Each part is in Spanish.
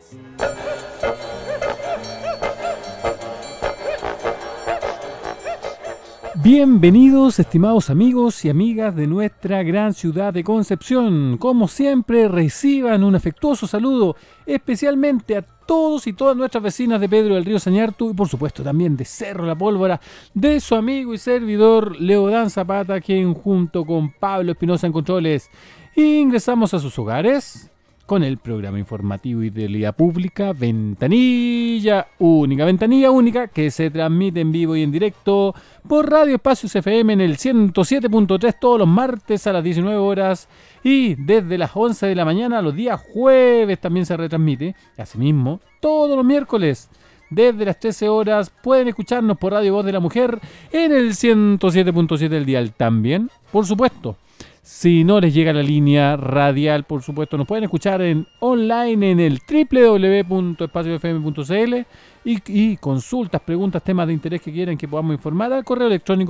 Bienvenidos, estimados amigos y amigas de nuestra gran ciudad de Concepción. Como siempre, reciban un afectuoso saludo, especialmente a todos y todas nuestras vecinas de Pedro del Río Sañartu y por supuesto también de Cerro La Pólvora, de su amigo y servidor Leodán Zapata, quien junto con Pablo Espinosa en Controles ingresamos a sus hogares con el programa informativo y de utilidad pública Ventanilla Única, que se transmite en vivo y en directo por Radio Espacios FM en el 107.3 todos los martes a las 19 horas y desde las 11 de la mañana los días jueves también se retransmite. Asimismo, todos los miércoles desde las 13 horas pueden escucharnos por Radio Voz de la Mujer en el 107.7 del dial también, por supuesto. Si no les llega la línea radial, por supuesto, nos pueden escuchar online en el www.espaciofm.cl y consultas, preguntas, temas de interés que quieran que podamos informar al correo electrónico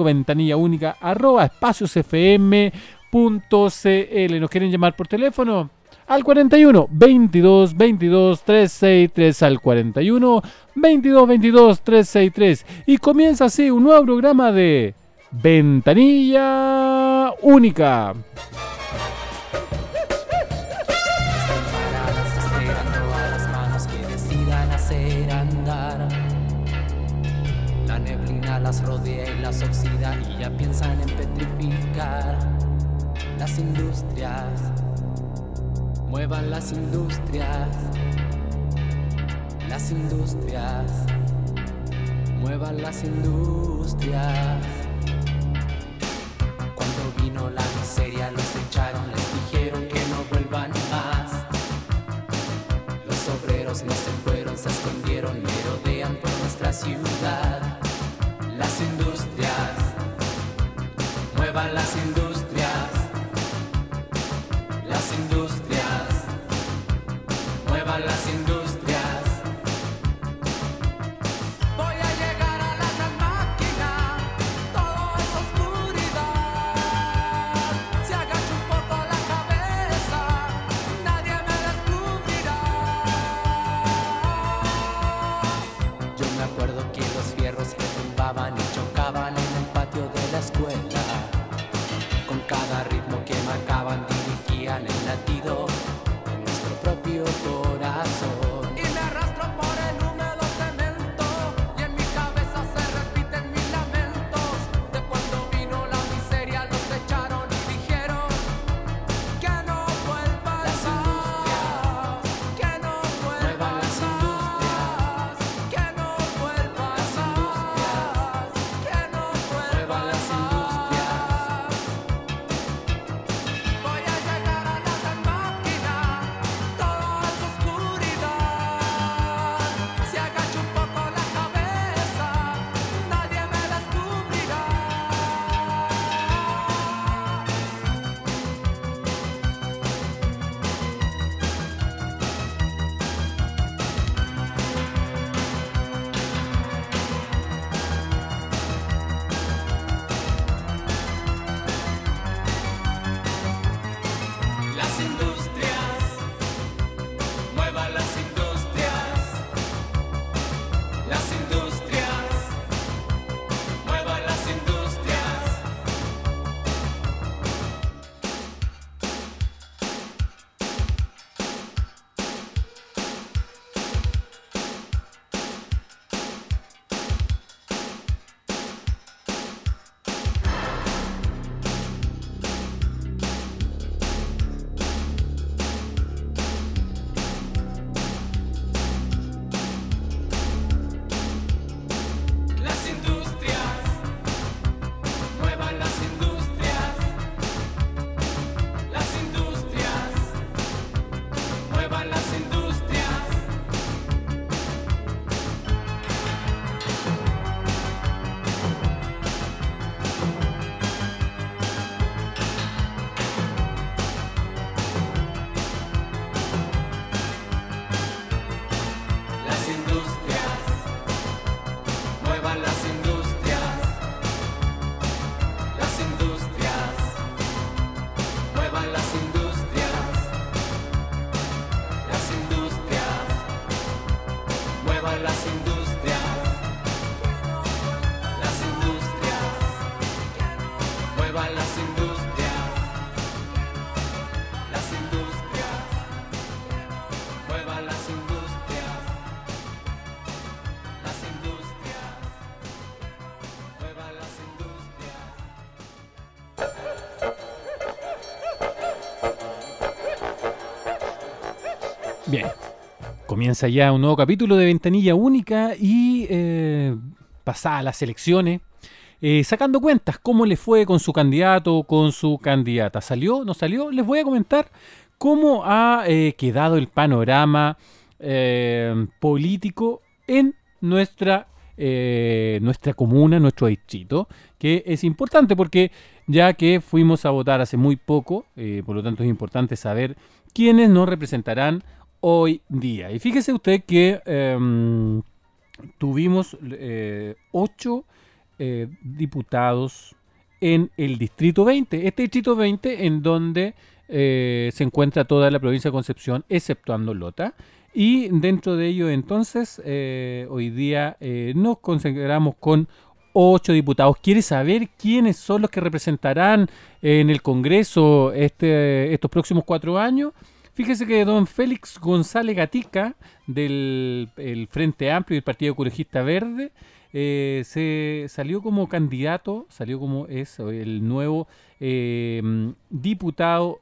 ventanillaúnica@espaciosfm.cl. ¿Nos quieren llamar por teléfono? Al 41 22 22 363 al 41 22 22 363 y comienza así un nuevo programa de Ventanilla Única. Esperando a las manos que decidan hacer andar. La neblina las rodea y las oxida y ya piensan en petrificar. Las industrias, muevan las industrias. Las industrias, muevan las industrias. Cuando vino la miseria los echaron, les dijeron que no vuelvan más. Los obreros no se fueron, se escondieron, merodean por nuestra ciudad. Las industrias, muevan las industrias. Las industrias, muevan las industrias. Y chocaban en el patio de la escuela. Con cada ritmo que marcaban dirigían el latido de nuestro propio corazón. Y me arrastro por el húmedo cemento y en mi cabeza se repiten mis lamentos. De cuando vino la miseria los echaron y dijeron que no vuelvan las industrias, que no vuelvan las industrias, que no vuelvan las industrias. Voy a llegar a la gran máquina, todo es muevan las industrias, muevan las industrias, muevan las industrias, muevan las industrias. Bien, comienza ya un nuevo capítulo de Ventanilla Única y pasadas las elecciones, sacando cuentas, cómo le fue con su candidato, con su candidata. ¿Salió? ¿No salió? Les voy a comentar cómo ha quedado el panorama político en nuestra comuna, nuestro distrito, que es importante porque ya que fuimos a votar hace muy poco, por lo tanto es importante saber quiénes nos representarán hoy día. Y fíjese usted que tuvimos 8 diputados en el Distrito 20. Este Distrito 20 en donde se encuentra toda la provincia de Concepción, exceptuando Lota. Y dentro de ello, entonces, hoy día nos consideramos con 8 diputados. ¿Quiere saber quiénes son los que representarán en el Congreso estos próximos 4 años? Fíjese que don Félix González Gatica, del el Frente Amplio y el Partido Ecologista Verde, se salió como candidato, salió como es el nuevo diputado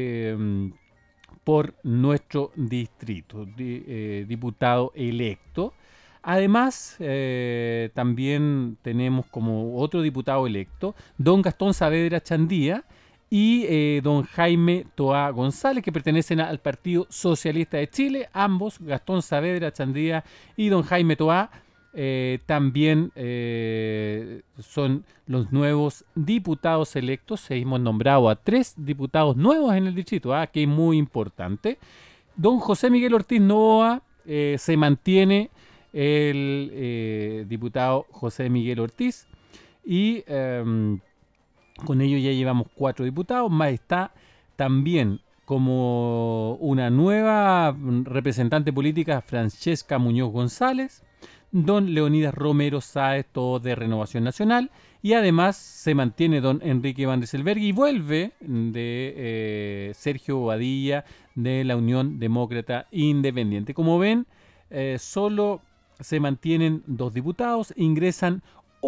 por nuestro distrito, diputado electo. Además, también tenemos como otro diputado electo, don Gastón Saavedra Chandía y don Jaime Toá González, que pertenecen al Partido Socialista de Chile. Ambos, Gastón Saavedra Chandía y don Jaime Toá, también son los nuevos diputados electos. Hemos nombrado a 3 diputados nuevos en el distrito, que es muy importante. Don José Miguel Ortiz Novoa, se mantiene el diputado José Miguel Ortiz, y con ello ya llevamos 4 diputados, más está también como una nueva representante política Francesca Muñoz González, don Leonidas Romero Sáez, todo de Renovación Nacional, y además se mantiene don Enrique Van Rieselberghi y vuelve de Sergio Bobadilla de la Unión Demócrata Independiente. Como ven, solo se mantienen 2 diputados, ingresan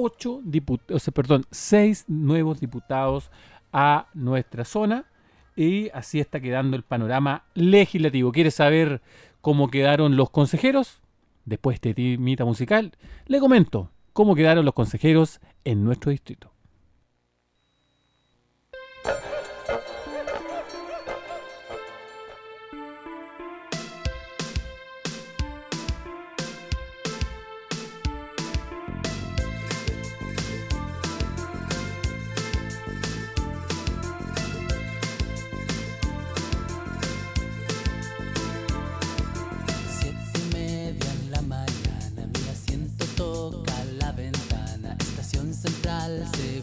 6 nuevos diputados a nuestra zona, y así está quedando el panorama legislativo. ¿Quiere saber cómo quedaron los consejeros? Después de este temita musical, le comento cómo quedaron los consejeros en nuestro distrito. Central se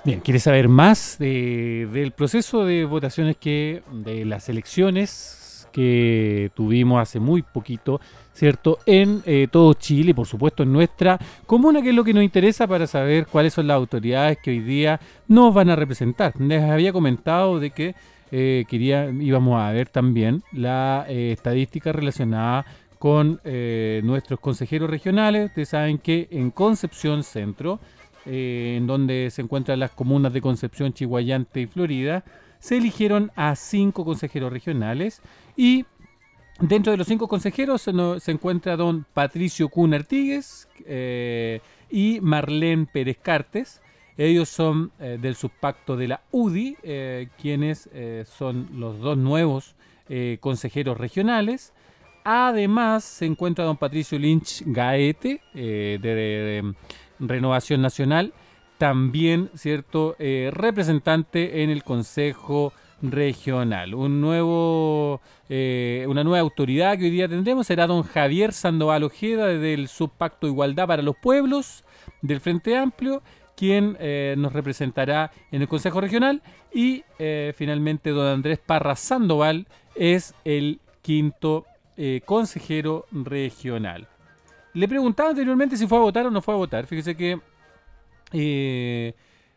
Bien, ¿quieres saber más del proceso de votaciones de las elecciones que tuvimos hace muy poquito, ¿cierto? En todo Chile, por supuesto en nuestra comuna, que es lo que nos interesa para saber cuáles son las autoridades que hoy día nos van a representar. Les había comentado de que íbamos a ver también la estadística relacionada con nuestros consejeros regionales. Ustedes saben que en Concepción Centro, en donde se encuentran las comunas de Concepción, Chihuayante y Florida, se eligieron a 5 consejeros regionales y dentro de los 5 consejeros se encuentra don Patricio Cuna Artigues y Marlene Pérez Cartes. Ellos son del subpacto de la UDI, quienes son los 2 nuevos consejeros regionales. Además se encuentra don Patricio Lynch Gaete de Renovación Nacional, también, ¿cierto?, representante en el Consejo Regional. Una nueva autoridad que hoy día tendremos será don Javier Sandoval Ojeda del Subpacto Igualdad para los Pueblos del Frente Amplio, quien nos representará en el Consejo Regional, y finalmente don Andrés Parra Sandoval es el 5º consejero regional. Le preguntaba anteriormente si fue a votar o no fue a votar. Fíjese que de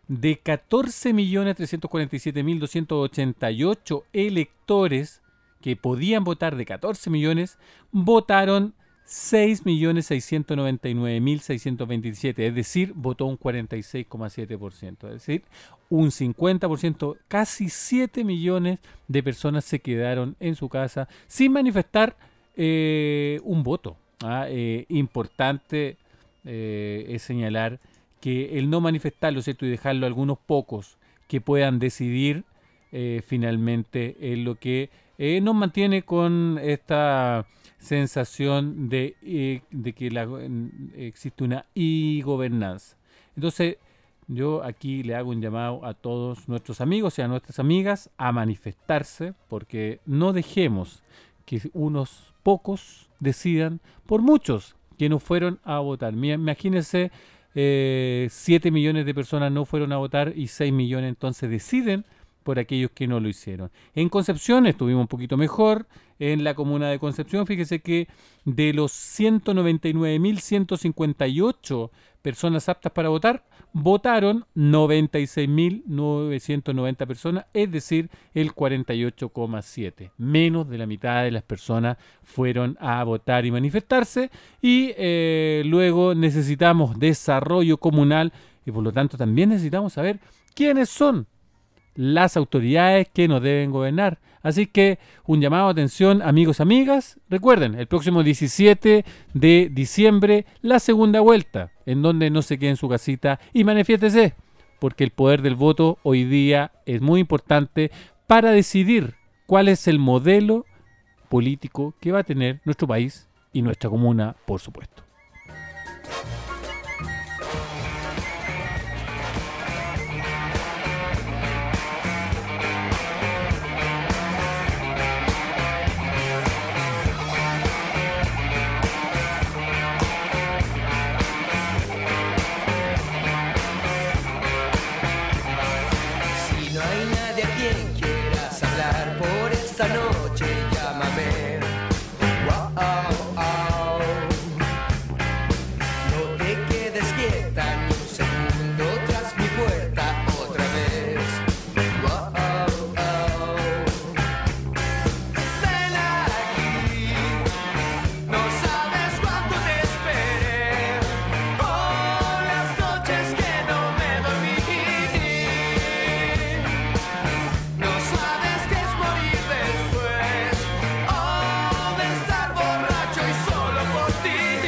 14.347.288 electores que podían votar, de 14 millones, votaron 6.699.627, es decir, votó un 46,7%, es decir, un 50%, casi 7 millones de personas se quedaron en su casa sin manifestar un voto. Importante es señalar que el no manifestarlo, ¿cierto?, y dejarlo a algunos pocos que puedan decidir finalmente es lo que nos mantiene con esta sensación de que existe una gobernanza. Entonces, yo aquí le hago un llamado a todos nuestros amigos y a nuestras amigas a manifestarse, porque no dejemos que unos pocos decidan por muchos que no fueron a votar. Imagínense, 7 millones de personas no fueron a votar y 6 millones entonces deciden por aquellos que no lo hicieron. En Concepción estuvimos un poquito mejor. En la comuna de Concepción, fíjese que de los 199.158 personas aptas para votar, votaron 96.990 personas, es decir, el 48,7%. Menos de la mitad de las personas fueron a votar y manifestarse, y luego necesitamos desarrollo comunal y por lo tanto también necesitamos saber quiénes son las autoridades que nos deben gobernar. Así que un llamado de atención, amigos, amigas. Recuerden, el próximo 17 de diciembre, la segunda vuelta, en donde no se quede en su casita y manifiéstese, porque el poder del voto hoy día es muy importante para decidir cuál es el modelo político que va a tener nuestro país y nuestra comuna, por supuesto. Esta noche llámame. Wow, oh. No te quedes quieta ni un segundo tras mi puerta otra vez. Wow, oh. Ven aquí, no sabes cuánto te esperé. Oh, las noches que no me dormí. No sabes qué es morir después, oh, de estar borracho y solo por ti.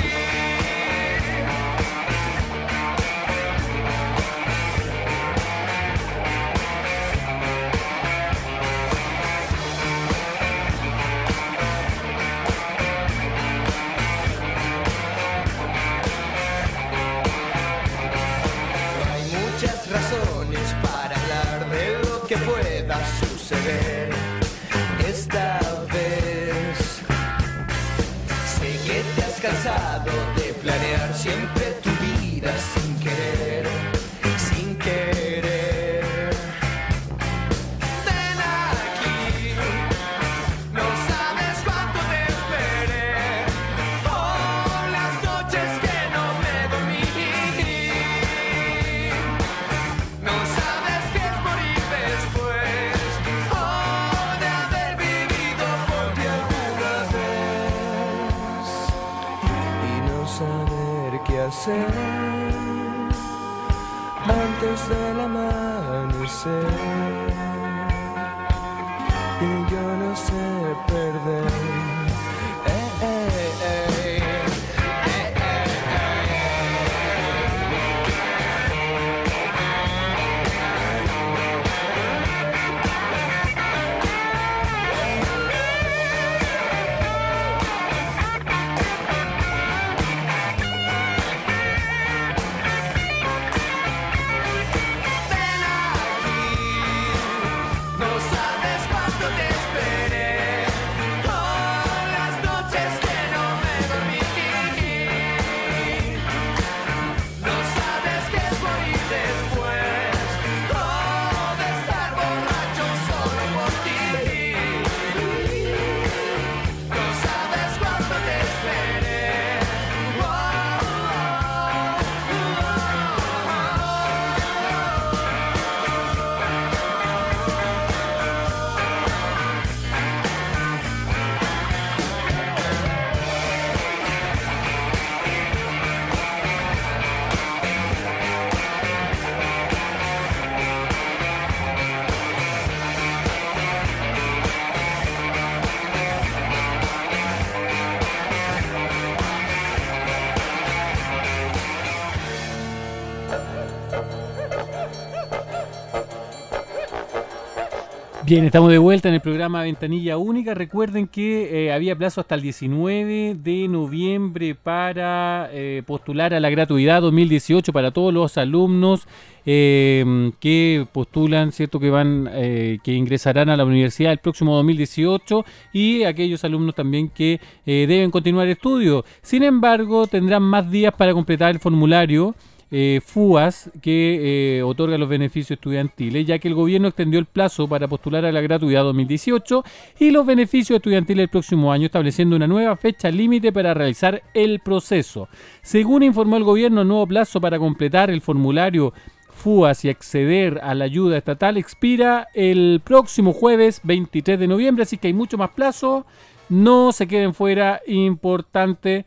Hay muchas razones para hablar de lo que pueda suceder. Esta vez sé que te has cansado de planear siempre tu vida sin querer, sin querer. ser antes del amanecer, y yo no sé perder. Bien, estamos de vuelta en el programa Ventanilla Única. Recuerden que había plazo hasta el 19 de noviembre para postular a la gratuidad 2018 para todos los alumnos que postulan, ¿cierto? Que van, que ingresarán a la universidad el próximo 2018, y aquellos alumnos también que deben continuar estudios. Sin embargo, tendrán más días para completar el formulario FUAS que otorga los beneficios estudiantiles, ya que el gobierno extendió el plazo para postular a la gratuidad 2018 y los beneficios estudiantiles el próximo año, estableciendo una nueva fecha límite para realizar el proceso. Según informó el gobierno, el nuevo plazo para completar el formulario FUAS y acceder a la ayuda estatal expira el próximo jueves 23 de noviembre, así que hay mucho más plazo. No se queden fuera, importante.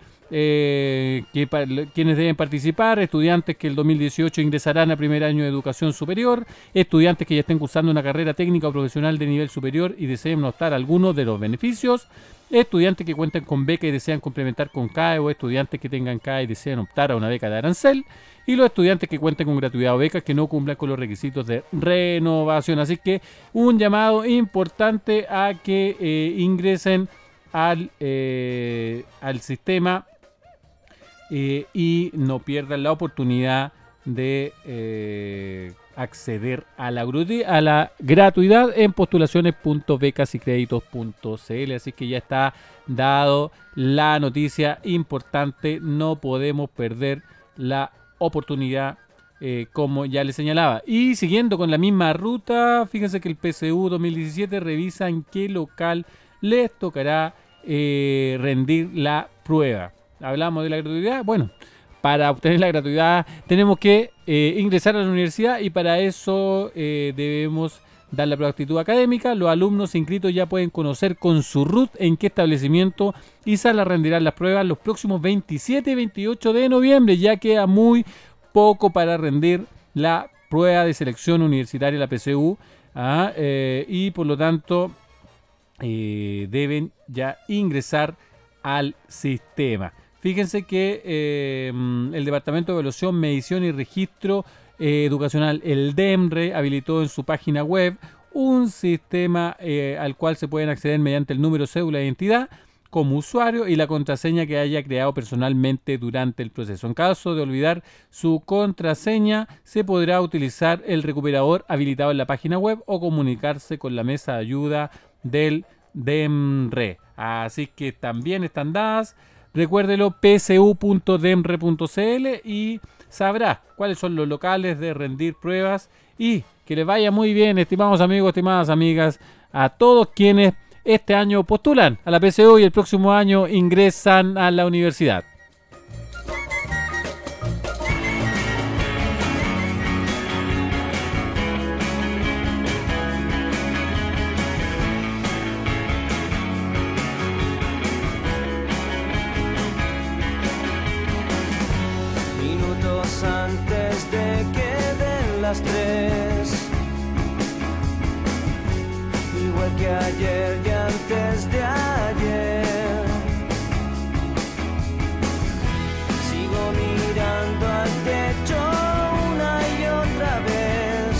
Quienes deben participar: estudiantes que el 2018 ingresarán a primer año de educación superior, estudiantes que ya estén cursando una carrera técnica o profesional de nivel superior y deseen optar a algunos de los beneficios, estudiantes que cuenten con beca y desean complementar con CAE, o estudiantes que tengan CAE y desean optar a una beca de arancel, y los estudiantes que cuenten con gratuidad o becas que no cumplan con los requisitos de renovación. Así que un llamado importante a que ingresen al sistema y no pierdan la oportunidad de acceder a la gratuidad en postulaciones.becasycreditos.cl. Así que ya está dado la noticia importante, no podemos perder la oportunidad, como ya les señalaba. Y siguiendo con la misma ruta, fíjense que el PSU 2017 revisa en qué local les tocará rendir la prueba. Hablamos de la gratuidad. Bueno, para obtener la gratuidad tenemos que ingresar a la universidad, y para eso debemos dar la prueba de aptitud académica. Los alumnos inscritos ya pueden conocer con su RUT en qué establecimiento y sala rendirán las pruebas los próximos 27 y 28 de noviembre. Ya queda muy poco para rendir la prueba de selección universitaria, la PSU, y por lo tanto deben ya ingresar al sistema. Fíjense que el Departamento de Evaluación, Medición y Registro Educacional, el DEMRE, habilitó en su página web un sistema al cual se pueden acceder mediante el número cédula de identidad como usuario y la contraseña que haya creado personalmente durante el proceso. En caso de olvidar su contraseña, se podrá utilizar el recuperador habilitado en la página web o comunicarse con la mesa de ayuda del DEMRE. Así que también están dadas. Recuérdelo, psu.demre.cl, y sabrá cuáles son los locales de rendir pruebas. Y que les vaya muy bien, estimados amigos, estimadas amigas, a todos quienes este año postulan a la PSU y el próximo año ingresan a la universidad. Mi las 3. Igual que ayer y antes de ayer. Sigo mirando al techo una y otra vez,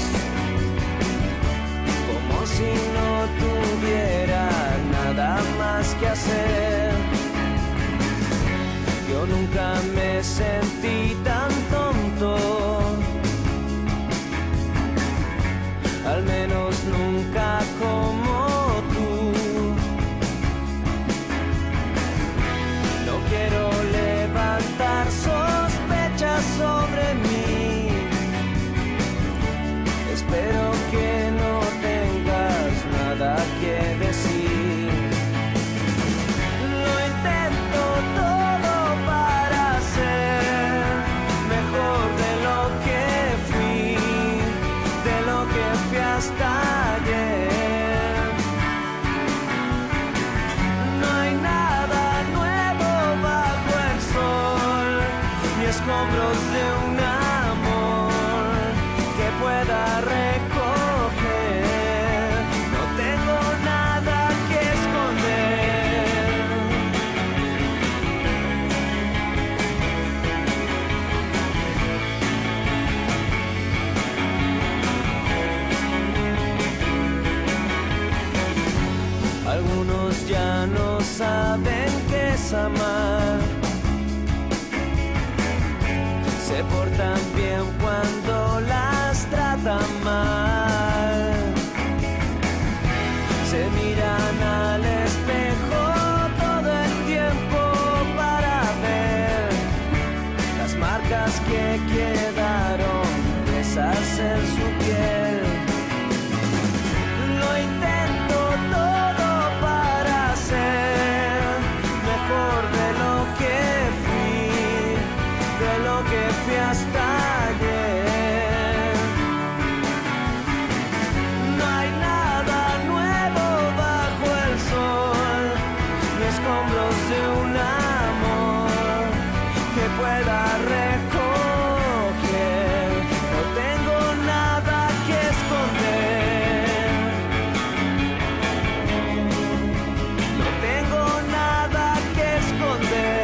como si no tuviera nada más que hacer. Yo nunca me sentí tan tonto, al menos nunca como tú. No quiero levantar sospechas sobre mí. Espero que no tengas nada que decir. Lo intento todo para ser mejor de lo que fui, de lo que fui hasta ayer. No hay nada nuevo bajo el sol, ni escombros de un amor que pueda recoger. No tengo nada que esconder. Algunos ya no saben qué es amar. Se portan bien cuando las tratan mal. Se miran al espejo todo el tiempo para ver las marcas que quedaron presas en su piel. Lo intento todo para ser mejor de lo que fui, de lo que fui hasta ayer. No hay nada nuevo bajo el sol, ni escombros de un amor que pueda recoger. No tengo nada que esconder. No tengo nada que esconder.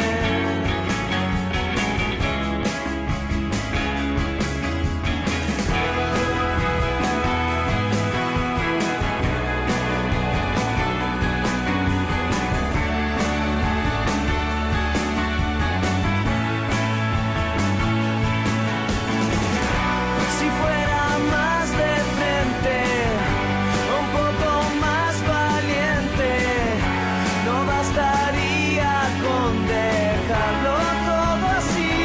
Si fuera más de frente, un poco más valiente, no bastaría con dejarlo todo así.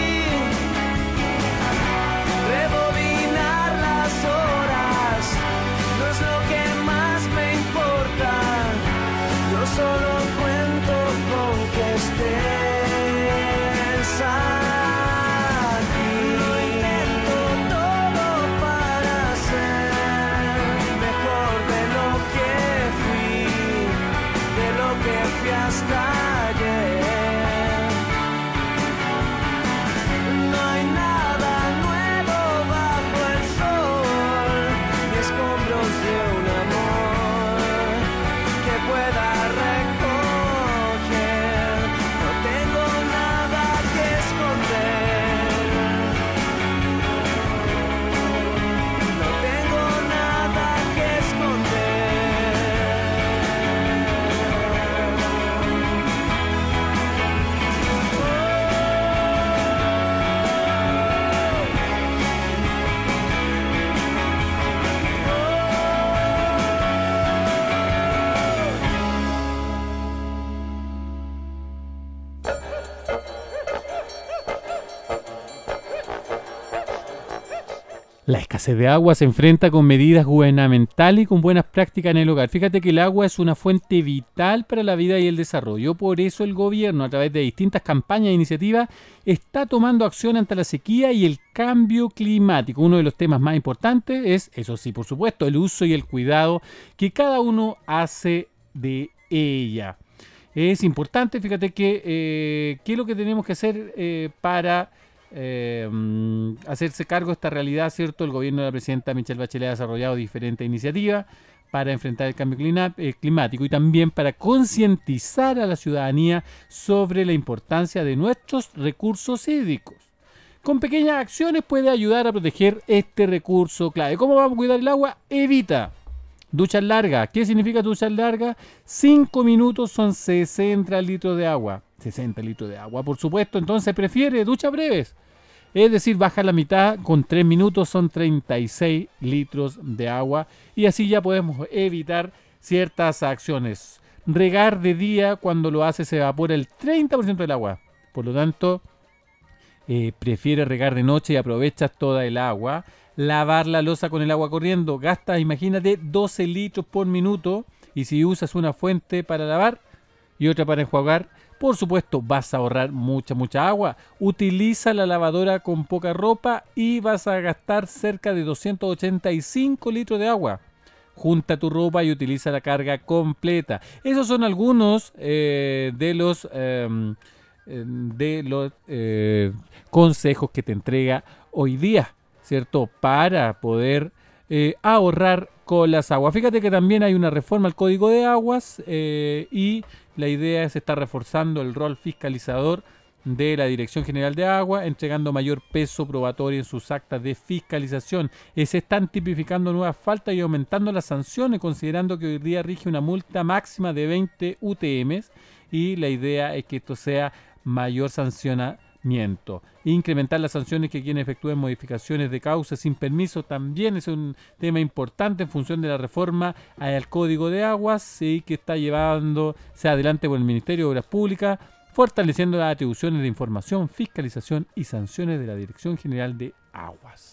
Rebobinar las horas no es lo que más me importa. Yo solo cuento con que estés aquí. Lo intento todo para ser mejor de lo que fui, de lo que fui hasta ayer. No hay nada nuevo bajo el sol, ni escombros de un amor que pueda recoger. No tengo nada que esconder. No tengo nada que esconder. La escasez de agua se enfrenta con medidas gubernamentales y con buenas prácticas en el hogar. Fíjate que el agua es una fuente vital para la vida y el desarrollo. Por eso el gobierno, a través de distintas campañas e iniciativas, está tomando acción ante la sequía y el cambio climático. Uno de los temas más importantes es, eso sí, por supuesto, el uso y el cuidado que cada uno hace de ella. Es importante, fíjate que qué es lo que tenemos que hacer para hacerse cargo de esta realidad, ¿cierto? El gobierno de la presidenta Michelle Bachelet ha desarrollado diferentes iniciativas para enfrentar el cambio climático y también para concientizar a la ciudadanía sobre la importancia de nuestros recursos hídricos. Con pequeñas acciones puede ayudar a proteger este recurso clave. ¿Cómo vamos a cuidar el agua? Evita duchas largas. ¿Qué significa duchas largas? 5 minutos son 60 litros de agua. 60 litros de agua, por supuesto. Entonces prefiere duchas breves. Es decir, baja la mitad, con 3 minutos son 36 litros de agua. Y así ya podemos evitar ciertas acciones. Regar de día, cuando lo hace, se evapora el 30% del agua. Por lo tanto, prefiere regar de noche y aprovechas toda el agua. Lavar la loza con el agua corriendo. Gasta, imagínate, 12 litros por minuto. Y si usas una fuente para lavar y otra para enjuagar, por supuesto vas a ahorrar mucha agua. Utiliza la lavadora con poca ropa y vas a gastar cerca de 285 litros de agua. Junta tu ropa y utiliza la carga completa. Esos son algunos de los consejos que te entrega hoy día, ¿cierto? Para poder ahorrar con las aguas. Fíjate que también hay una reforma al Código de Aguas y la idea es estar reforzando el rol fiscalizador de la Dirección General de Agua, entregando mayor peso probatorio en sus actas de fiscalización. Se están tipificando nuevas faltas y aumentando las sanciones, considerando que hoy día rige una multa máxima de 20 UTM y la idea es que esto sea mayor sancionamiento. Incrementar las sanciones que quienes efectúen modificaciones de causa sin permiso también es un tema importante en función de la reforma al Código de Aguas y que está llevándose adelante por el Ministerio de Obras Públicas, fortaleciendo las atribuciones de información, fiscalización y sanciones de la Dirección General de Aguas.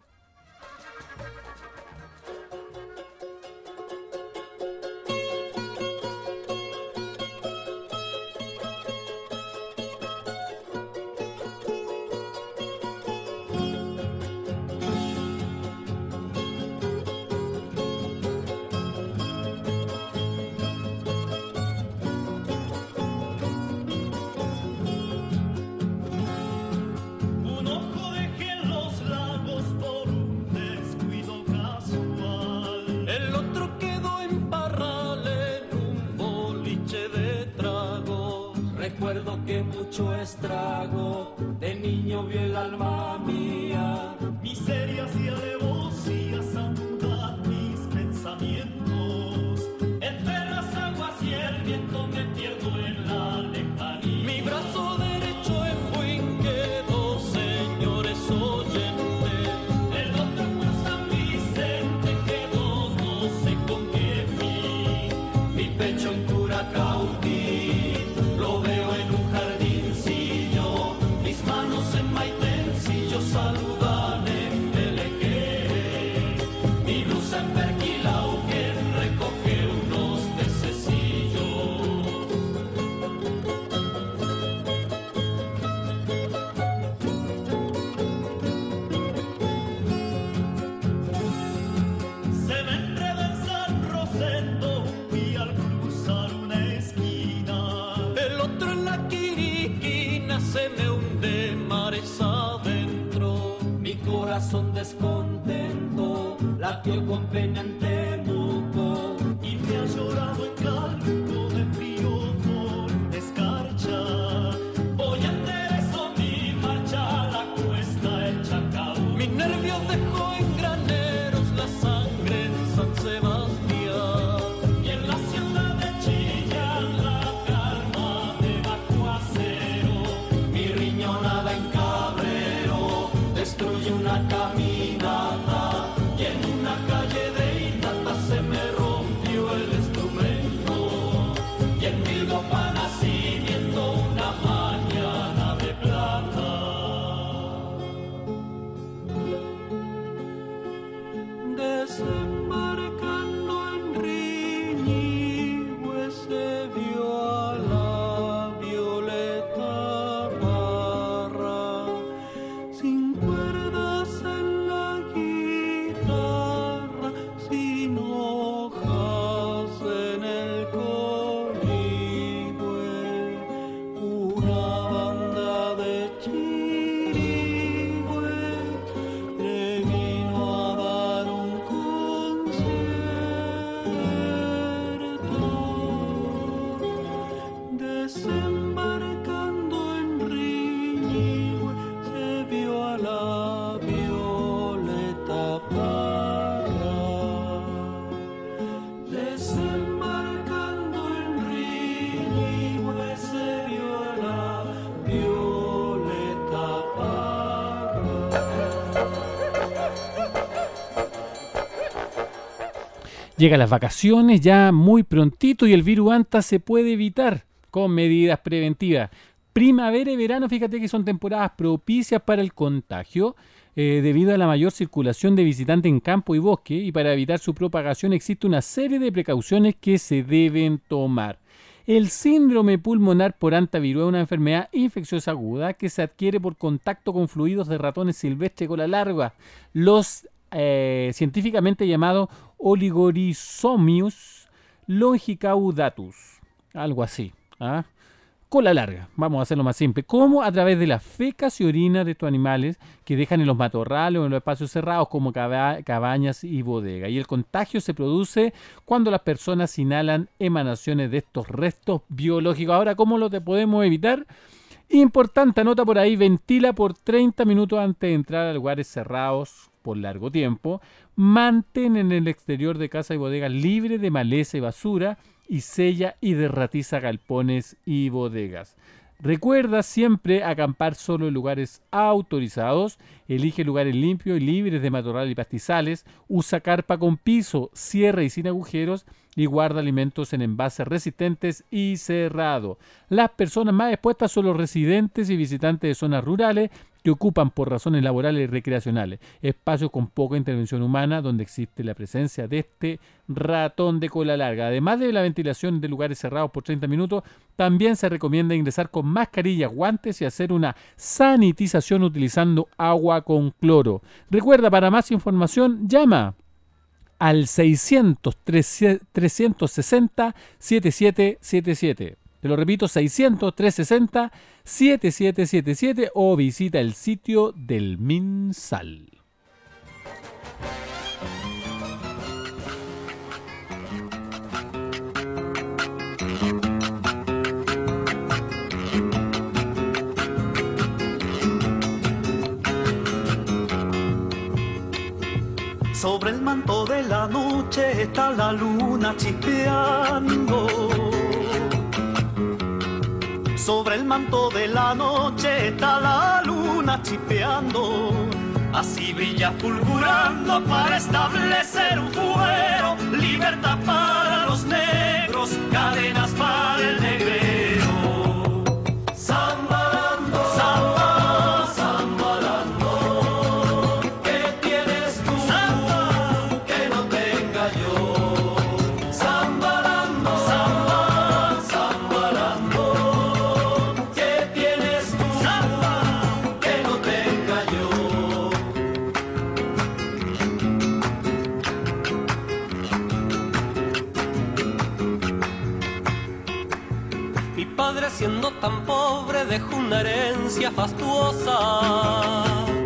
Recuerdo que mucho estrago de niño vio el alma mía, miserias y alevosías a mudar mis pensamientos. Entre las aguas y el viento me pierdo en la lejanía. Mi brazo derecho fue inquieto, señores oyentes. El otro en San Vicente quedó, no sé con qué fin. Mi pecho en Curacao. Lo veo en un jardincillo, mis manos en Maitencillo saludan en Pelequé. Mi blusa en Perquilao que recoge unos pececillos. Se me enreda en San Rosendo y al cruzar una esquina. El otro en la Quiriquina se me hunde mares adentro. Mi corazón descontento latió con pena en Temuco y me ha llorado en Calcuco de frío por escarcha. Voy a enderezo mi marcha a la cuesta del Chacaú. Mis nervios dejó en graneros la sangre en San Sebastián. Y en la ciudad de Chillán la calma debajo acero. Mi riñonada en Cabrero destruye una caminata. Y en una calle de Itata se me rompió el instrumento. Y en Milgopán así viendo una mañana de plata. Desembarcando en Riñihue se vio a la Violeta Parra, sin cuerdas en la Llegan las vacaciones ya muy prontito y el virus anta se puede evitar con medidas preventivas. Primavera y verano, fíjate que son temporadas propicias para el contagio debido a la mayor circulación de visitantes en campo y bosque, y para evitar su propagación existe una serie de precauciones que se deben tomar. El síndrome pulmonar por hantavirus es una enfermedad infecciosa aguda que se adquiere por contacto con fluidos de ratones silvestres cola larga, los científicamente llamados Oligorhizomius longicaudatus, algo así, ¿ah? Cola larga, vamos a hacerlo más simple, como a través de las fecas y orinas de estos animales que dejan en los matorrales o en los espacios cerrados como cabañas y bodegas. Y el contagio se produce cuando las personas inhalan emanaciones de estos restos biológicos. Ahora, ¿cómo lo podemos evitar? Importante, anota por ahí, ventila por 30 minutos antes de entrar a lugares cerrados por largo tiempo. Mantén en el exterior de casa y bodegas libre de maleza y basura, y sella y derratiza galpones y bodegas. Recuerda siempre acampar solo en lugares autorizados. Elige lugares limpios y libres de matorral y pastizales. Usa carpa con piso, cierra y sin agujeros, y guarda alimentos en envases resistentes y cerrados. Las personas más expuestas son los residentes y visitantes de zonas rurales que ocupan por razones laborales y recreacionales espacios con poca intervención humana donde existe la presencia de este ratón de cola larga. Además de la ventilación de lugares cerrados por 30 minutos, también se recomienda ingresar con mascarillas, guantes y hacer una sanitización utilizando agua con cloro. Recuerda, para más información, llama al 600-360-7777. Te lo repito, 600-360-7777 o visita el sitio del MinSal. Sobre el manto de la noche está la luna chispeando. Sobre el manto de la noche está la luna chispeando. Así brilla fulgurando para establecer un fuero. Libertad para los negros, cadenas para el negrero. Zambalando, samba, zambalando. ¿Qué tienes tú que no tenga yo? Zambalando, samba, zambalando. ¿Qué tienes tú que no tenga yo? Mi padre, siendo tan pobre, dejó una herencia fastuosa.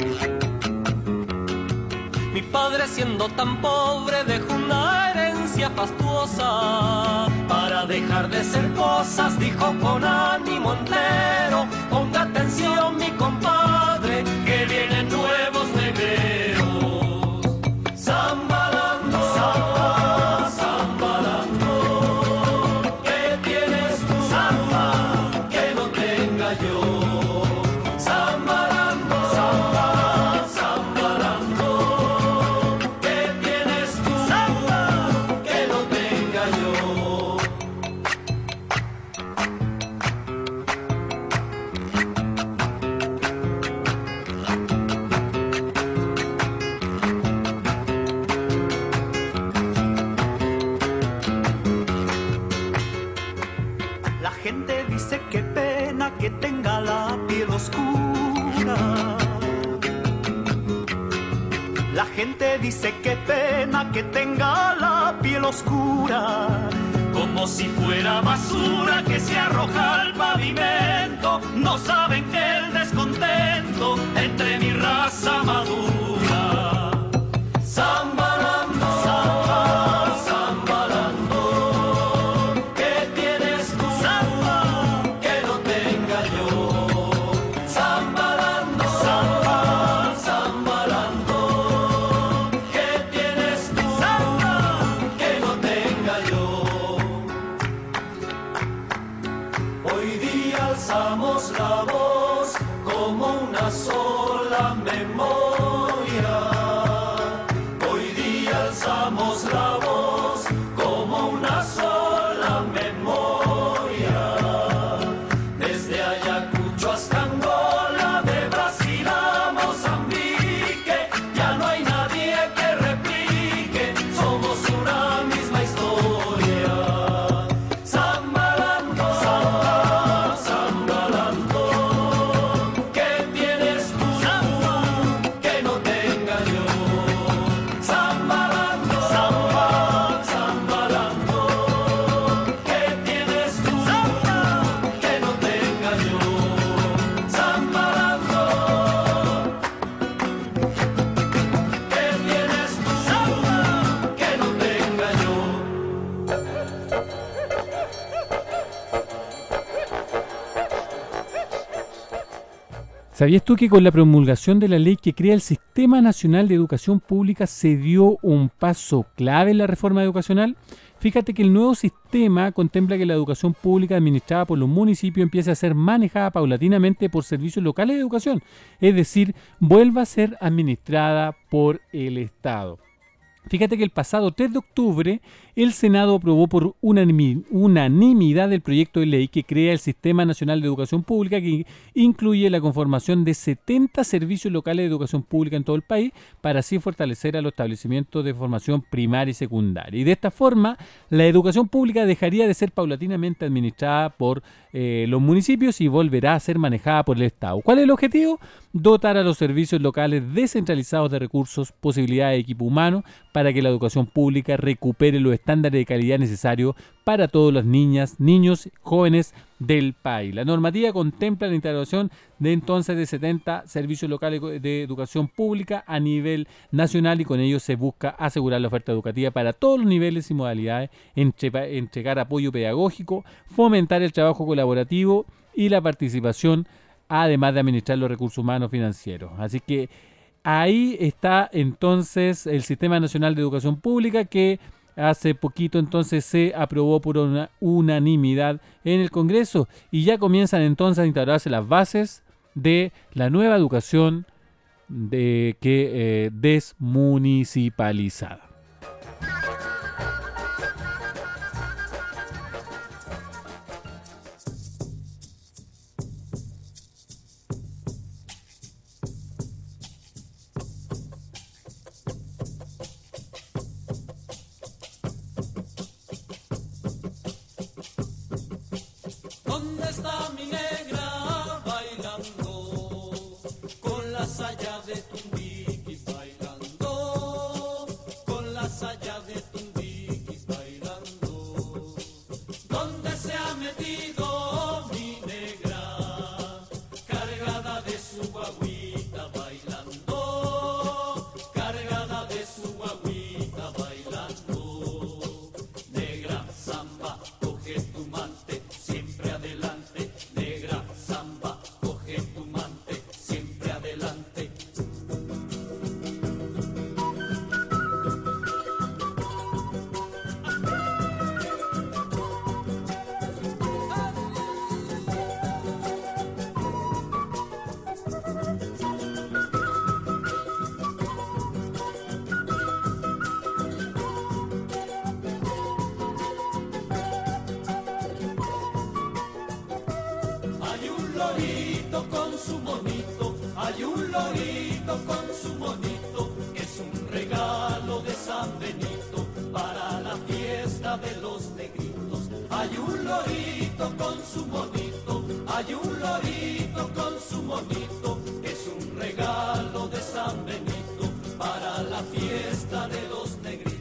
Mi padre, siendo tan pobre, dejó una herencia fastuosa. Para dejar de ser cosas, dijo con ánimo entero: ponga atención, mi compadre, que vienen nuevos negreros. Zambalando, samba, zambalando. ¿Qué tienes tú, samba, que no tenga yo? Zambalando, samba, zambalando. ¿Qué tienes tú, samba, que no tenga yo? La gente dice qué pena que tenga la piel oscura. La gente dice qué pena que tenga la piel oscura. Como si fuera basura que se arroja al pavimento. No saben que el descontento entre mi raza madura. Zambalando, samba, zambalando. ¿Qué tienes tú, samba, que no tenga yo? Zambalando, samba, zambalando. ¿Qué tienes tú, samba, que no tenga yo? Hoy día alzamos la voz como una sola memoria. ¿Sabías tú que con la promulgación de la ley que crea el Sistema Nacional de Educación Pública se dio un paso clave en la reforma educacional? Fíjate que el nuevo sistema contempla que la educación pública administrada por los municipios empiece a ser manejada paulatinamente por servicios locales de educación, es decir, vuelva a ser administrada por el Estado. Fíjate que el pasado 3 de octubre el Senado aprobó por unanimidad el proyecto de ley que crea el Sistema Nacional de Educación Pública, que incluye la conformación de 70 servicios locales de educación pública en todo el país, para así fortalecer a los establecimientos de formación primaria y secundaria. Y de esta forma, la educación pública dejaría de ser paulatinamente administrada por los municipios y volverá a ser manejada por el Estado. ¿Cuál es el objetivo? Dotar a los servicios locales descentralizados de recursos, posibilidades de equipo humano, para que la educación pública recupere los estándares de calidad necesarios para todas las niñas, niños, jóvenes del país. La normativa contempla la integración de entonces de 70 servicios locales de educación pública a nivel nacional, y con ello se busca asegurar la oferta educativa para todos los niveles y modalidades, entregar apoyo pedagógico, fomentar el trabajo colaborativo y la participación, además de administrar los recursos humanos financieros. Así que ahí está entonces el Sistema Nacional de Educación Pública, que hace poquito entonces se aprobó por una unanimidad en el Congreso, y ya comienzan entonces a instaurarse las bases de la nueva educación desmunicipalizada. ¿Dónde está mi negra bailando con la saya de Tumbiquis bailando, con la saya de Tumbiquis bailando? ¿Dónde se ha metido mi negra cargada de su guaguita bailando, cargada de su guaguita bailando? Negra samba, coge tu mante, siempre adelante, negra samba, coge tu mante, siempre adelante. Hay un lorito con su monito, hay un lorito con su monito, es un regalo de San Benito para la fiesta de los negritos. Hay un lorito con su monito, hay un lorito con su monito, es un regalo de San Benito para la fiesta de los negritos.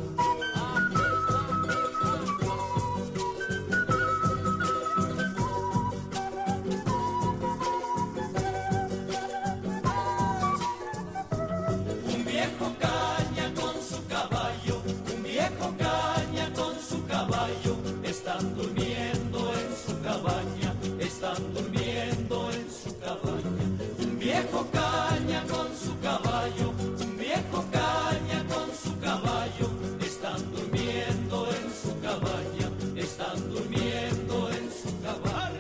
Un viejo caña con su caballo, un viejo caña con su caballo, están durmiendo en su cabaña, están durmiendo en su cabaña. Un viejo caña con su caballo, un viejo caña con su caballo, están durmiendo en su cabaña, están durmiendo en su cabaña.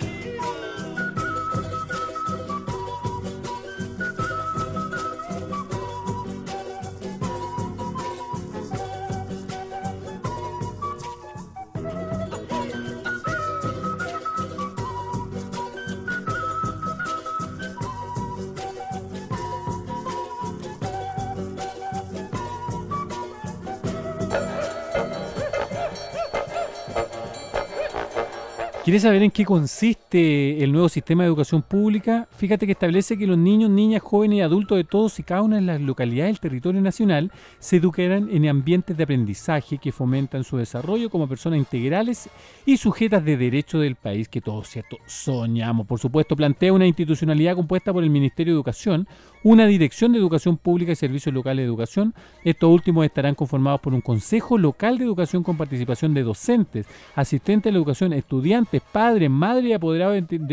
¿Quieres saber en qué consiste el nuevo sistema de educación pública? Fíjate que establece que los niños, niñas, jóvenes y adultos de todos y cada una de las localidades del territorio nacional se educarán en ambientes de aprendizaje que fomentan su desarrollo como personas integrales y sujetas de derecho del país que todos, ¿cierto?, soñamos. Por supuesto, plantea una institucionalidad compuesta por el Ministerio de Educación, una Dirección de Educación Pública y Servicios Locales de Educación. Estos últimos estarán conformados por un Consejo Local de Educación con participación de docentes, asistentes de la educación, estudiantes, padres, madres y apoderados de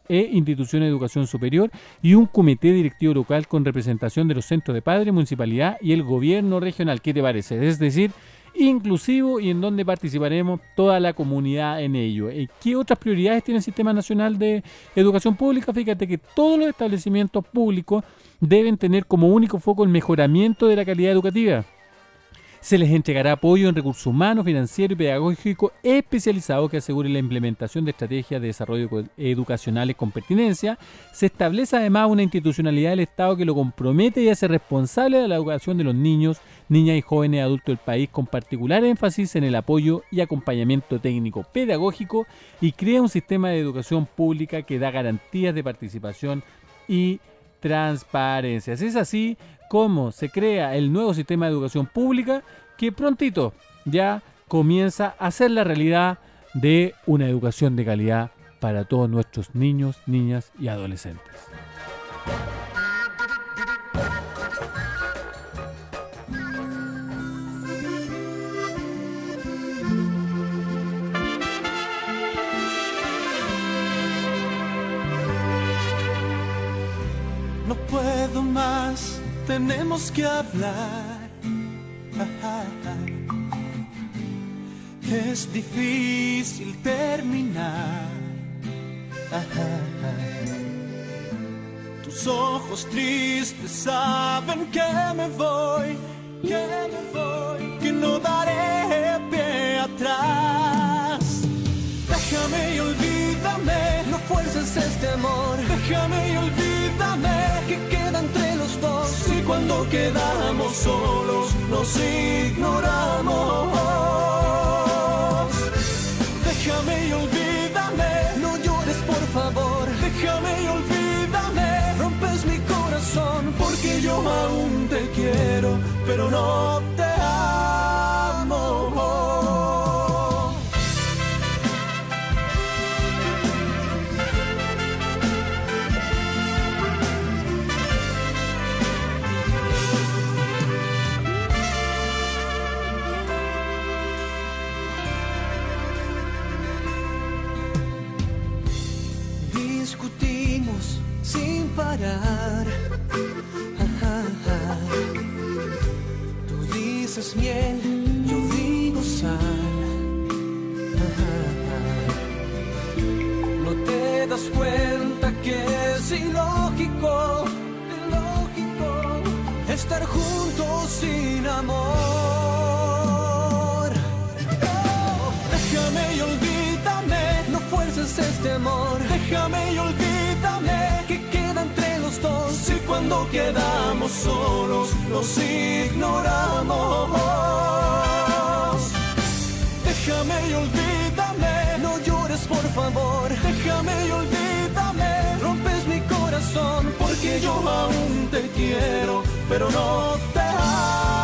e instituciones de educación superior y un comité directivo local con representación de los centros de padres, municipalidad y el gobierno regional. ¿Qué te parece? Es decir, inclusivo y en donde participaremos toda la comunidad en ello. ¿Qué otras prioridades tiene el Sistema Nacional de Educación Pública? Fíjate que todos los establecimientos públicos deben tener como único foco el mejoramiento de la calidad educativa. Se les entregará apoyo en recursos humanos, financiero y pedagógico especializado que asegure la implementación de estrategias de desarrollo educacionales con pertinencia. Se establece además una institucionalidad del Estado que lo compromete y hace responsable de la educación de los niños, niñas y jóvenes adultos del país, con particular énfasis en el apoyo y acompañamiento técnico pedagógico, y crea un sistema de educación pública que da garantías de participación y transparencia. Es así como se crea el nuevo sistema de educación pública que prontito ya comienza a ser la realidad de una educación de calidad para todos nuestros niños, niñas y adolescentes. No puedo más, tenemos que hablar. Es difícil terminar. Tus ojos tristes saben que me voy, que no daré pie atrás. Déjame y olvídame, no fuerces este amor. Déjame y olvídame, que queda entre los dos. Si cuando quedamos solos nos ignoramos. Déjame y olvídame, no llores por favor. Déjame y olvídame, rompes mi corazón. Porque yo aún te quiero, pero no te amo. Discutimos sin parar. Tú dices miel, yo digo sal. No te das cuenta que es ilógico estar juntos sin amor. Déjame y olvídame, no fuerces este amor. Déjame y olvídame, que queda entre los dos. Si cuando quedamos solos nos ignoramos. Déjame y olvídame, no llores por favor. Déjame y olvídame, rompes mi corazón. Porque yo aún te quiero, pero no te amo.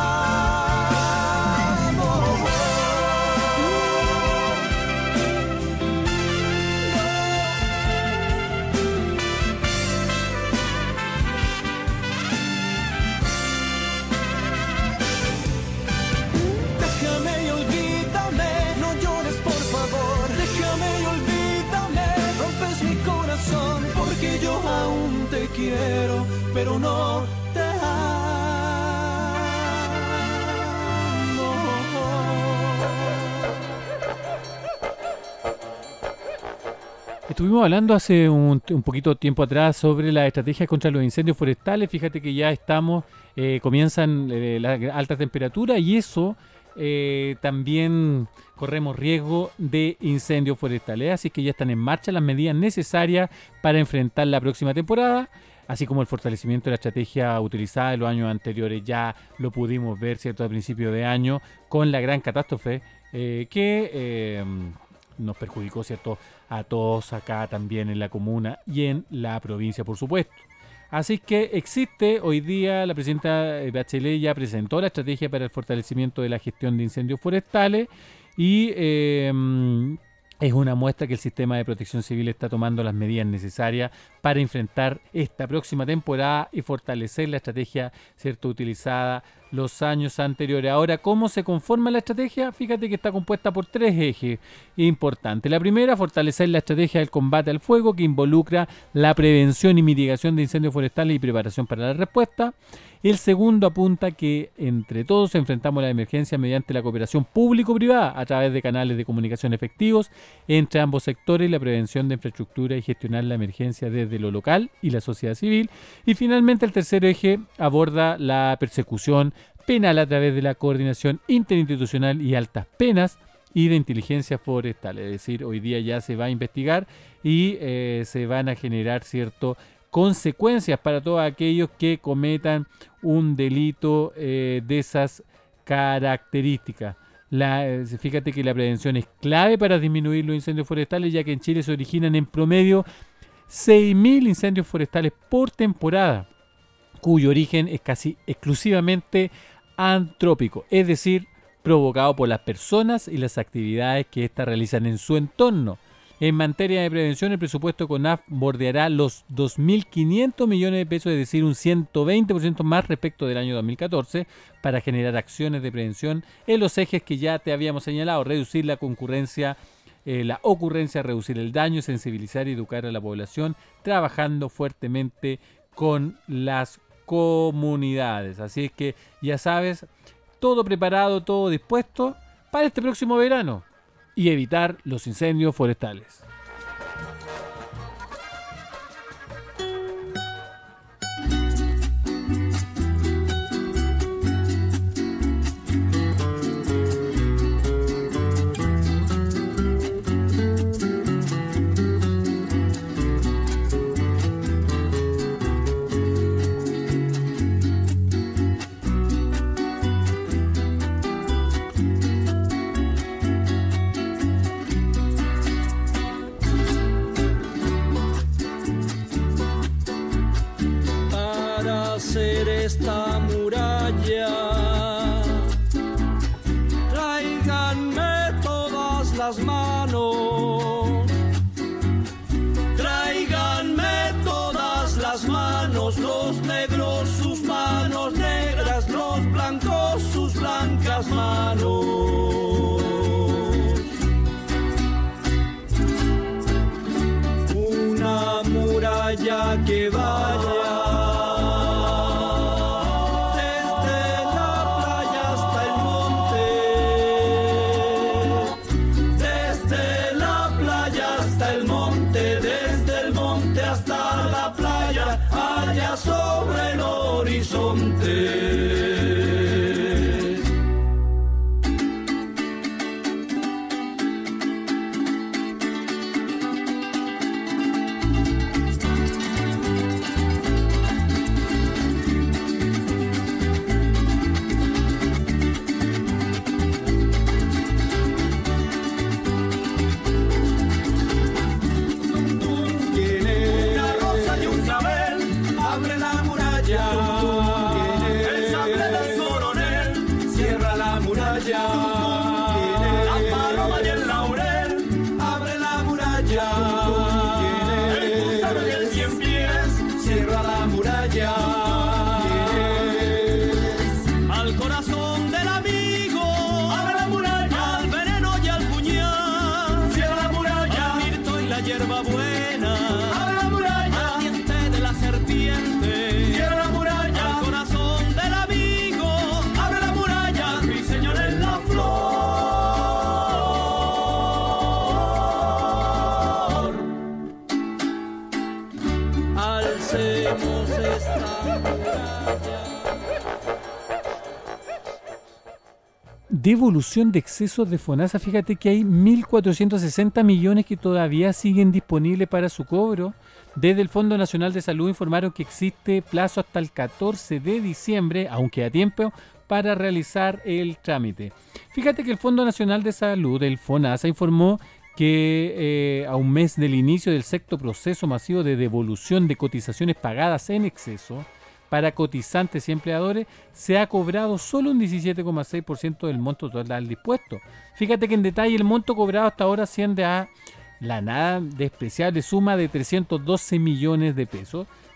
Aún te quiero, pero no te amo. Estuvimos hablando hace un poquito tiempo atrás sobre la estrategia contra los incendios forestales. Fíjate que ya comienzan las altas temperaturas y eso también corremos riesgo de incendios forestales, así que ya están en marcha las medidas necesarias para enfrentar la próxima temporada, así como el fortalecimiento de la estrategia utilizada en los años anteriores. Ya lo pudimos ver, ¿cierto?, a principio de año con la gran catástrofe que nos perjudicó, ¿cierto?, a todos acá también en la comuna y en la provincia, por supuesto. Así que existe hoy día, la presidenta Bachelet ya presentó la estrategia para el fortalecimiento de la gestión de incendios forestales y es una muestra que el sistema de protección civil está tomando las medidas necesarias para enfrentar esta próxima temporada y fortalecer la estrategia, ¿cierto?, utilizada los años anteriores. Ahora, ¿cómo se conforma la estrategia? Fíjate que está compuesta por 3 ejes importantes. La primera, fortalecer la estrategia del combate al fuego, que involucra la prevención y mitigación de incendios forestales y preparación para la respuesta. El segundo apunta que entre todos enfrentamos la emergencia mediante la cooperación público-privada a través de canales de comunicación efectivos entre ambos sectores y la prevención de infraestructura y gestionar la emergencia desde lo local y la sociedad civil. Y finalmente el tercer eje aborda la persecución penal a través de la coordinación interinstitucional y altas penas y de inteligencia forestal. Es decir, hoy día ya se va a investigar y se van a generar consecuencias para todos aquellos que cometan un delito de esas características. Fíjate que la prevención es clave para disminuir los incendios forestales, ya que en Chile se originan en promedio 6.000 incendios forestales por temporada, cuyo origen es casi exclusivamente antrópico, es decir, provocado por las personas y las actividades que éstas realizan en su entorno. En materia de prevención, el presupuesto de CONAF bordeará los 2.500 millones de pesos, es decir, un 120% más respecto del año 2014, para generar acciones de prevención en los ejes que ya te habíamos señalado: reducir la ocurrencia, reducir el daño, sensibilizar y educar a la población, trabajando fuertemente con las comunidades. Así es que ya sabes, todo preparado, todo dispuesto para este próximo verano y evitar los incendios forestales. Esta muralla, tráiganme todas las manos, tráiganme todas las manos, los negros sus manos negras, los blancos sus blancas manos. Una muralla que vaya sobre el horizonte. Devolución de excesos de FONASA. Fíjate que hay 1.460 millones que todavía siguen disponibles para su cobro. Desde el Fondo Nacional de Salud informaron que existe plazo hasta el 14 de diciembre, aunque a tiempo, para realizar el trámite. Fíjate que el Fondo Nacional de Salud, el FONASA, informó que a un mes del inicio del sexto proceso masivo de devolución de cotizaciones pagadas en exceso para cotizantes y empleadores, se ha cobrado solo un 17,6% del monto total dispuesto. Fíjate que en detalle el monto cobrado hasta ahora asciende a la nada despreciable suma de 312 millones de pesos,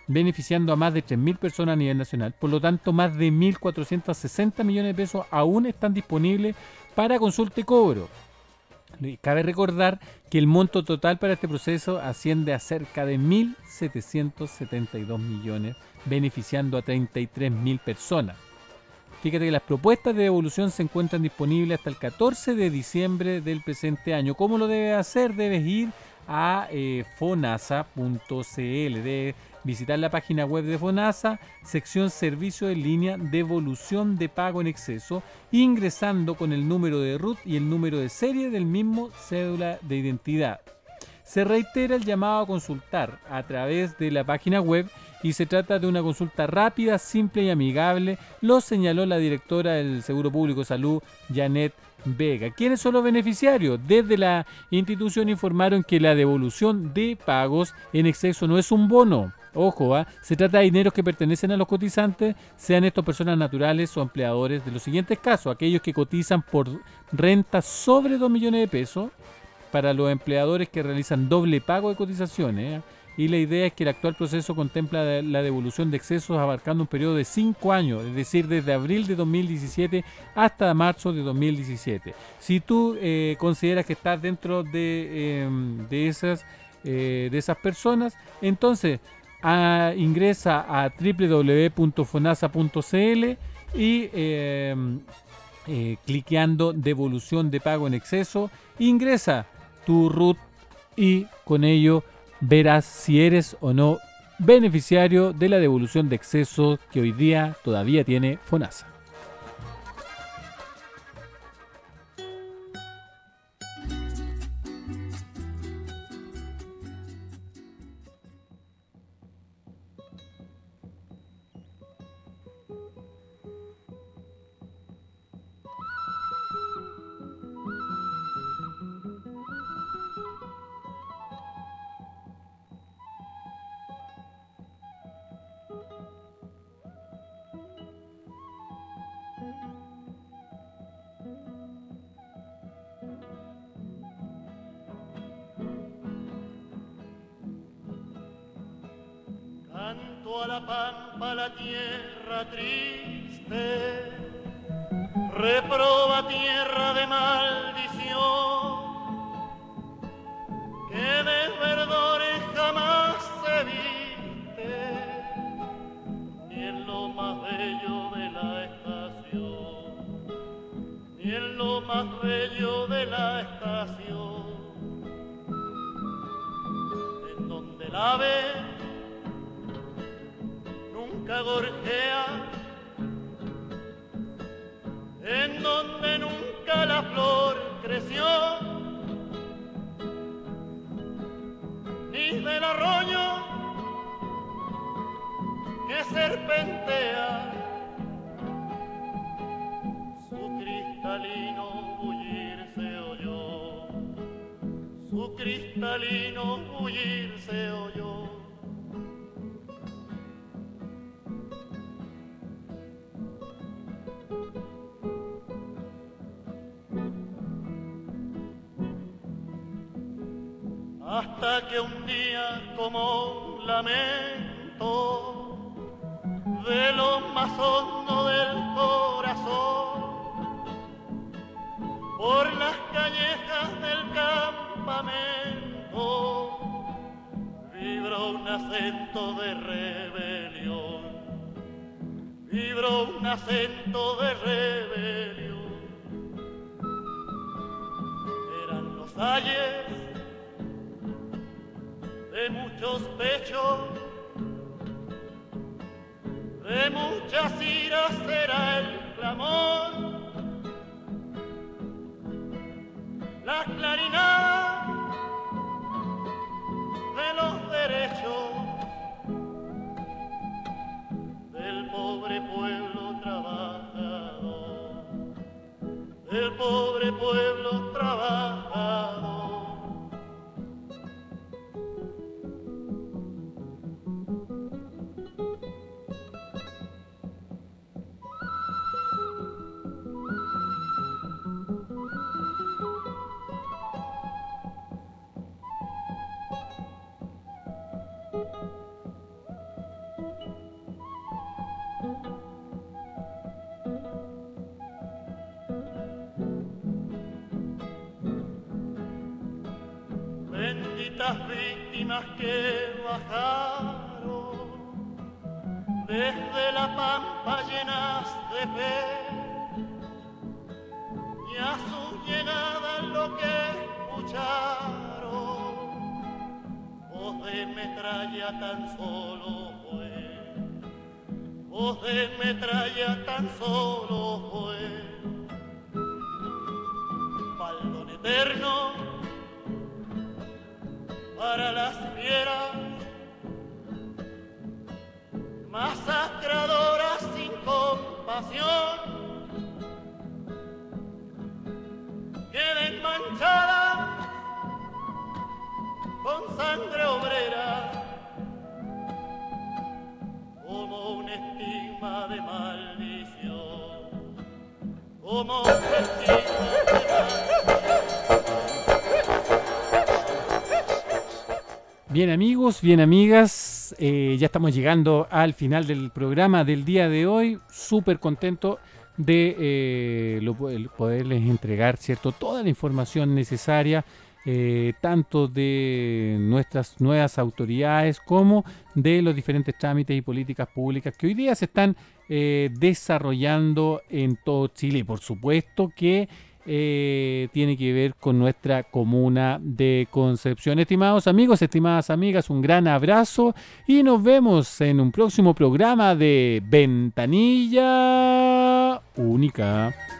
beneficiando a más de 3.000 personas a nivel nacional. Por lo tanto, más de 1.460 millones de pesos aún están disponibles para consulta y cobro. Cabe recordar que el monto total para este proceso asciende a cerca de 1.772 millones, beneficiando a 33.000 personas. Fíjate que las propuestas de devolución se encuentran disponibles hasta el 14 de diciembre del presente año. ¿Cómo lo debes hacer? Debes ir a fonasa.cl, debes visitar la página web de FONASA, sección Servicio en línea, devolución de pago en exceso, ingresando con el número de RUT y el número de serie del mismo cédula de identidad. Se reitera el llamado a consultar a través de la página web y se trata de una consulta rápida, simple y amigable, lo señaló la directora del Seguro Público de Salud, Janet Vega. ¿Quiénes son los beneficiarios? Desde la institución informaron que la devolución de pagos en exceso no es un bono. Ojo, se trata de dineros que pertenecen a los cotizantes, sean estos personas naturales o empleadores de los siguientes casos: aquellos que cotizan por renta sobre 2 millones de pesos, para los empleadores que realizan doble pago de cotizaciones, y la idea es que el actual proceso contempla la devolución de excesos abarcando un periodo de 5 años, es decir, desde abril de 2017 hasta marzo de 2017. Si tú consideras que estás dentro de esas personas, entonces ingresa a www.fonasa.cl y cliqueando devolución de pago en exceso, ingresa tu RUT y con ello verás si eres o no beneficiario de la devolución de exceso que hoy día todavía tiene FONASA. Canto a la pampa, la tierra triste, reproba tierra de maldición, que de verdores jamás se viste, ni en lo más bello de la estación, ni en lo más bello de la estación, en donde el ave nunca gorjea, en donde nunca la flor creció, ni del arroyo que serpentea su cristalino bullir se oyó, su cristalino bullir se oyó. Hasta que un día, como un lamento de lo más hondo del corazón, por las callejas del campamento vibró un acento de rebelión, vibró un acento de rebelión. Eran los ayes de muchos pechos, de muchas iras será el clamor, la clarinada de los derechos del pobre pueblo trabajador, del pobre pueblo trabajador. penas que bajaron desde la pampa llenas de fe, y a su llegada lo que escucharon, voz de metralla tan solo fue, voz de metralla tan solo fue, baldón eterno para las fieras, masacradoras sin compasión, queden manchadas con sangre obrera, como un estigma de maldición, como un estigma de maldición. Bien amigos, bien amigas, ya estamos llegando al final del programa del día de hoy. Súper contento de poderles entregar, ¿cierto?, toda la información necesaria, tanto de nuestras nuevas autoridades como de los diferentes trámites y políticas públicas que hoy día se están desarrollando en todo Chile. Y por supuesto que tiene que ver con nuestra comuna de Concepción. Estimados amigos, estimadas amigas, un gran abrazo y nos vemos en un próximo programa de Ventanilla Única.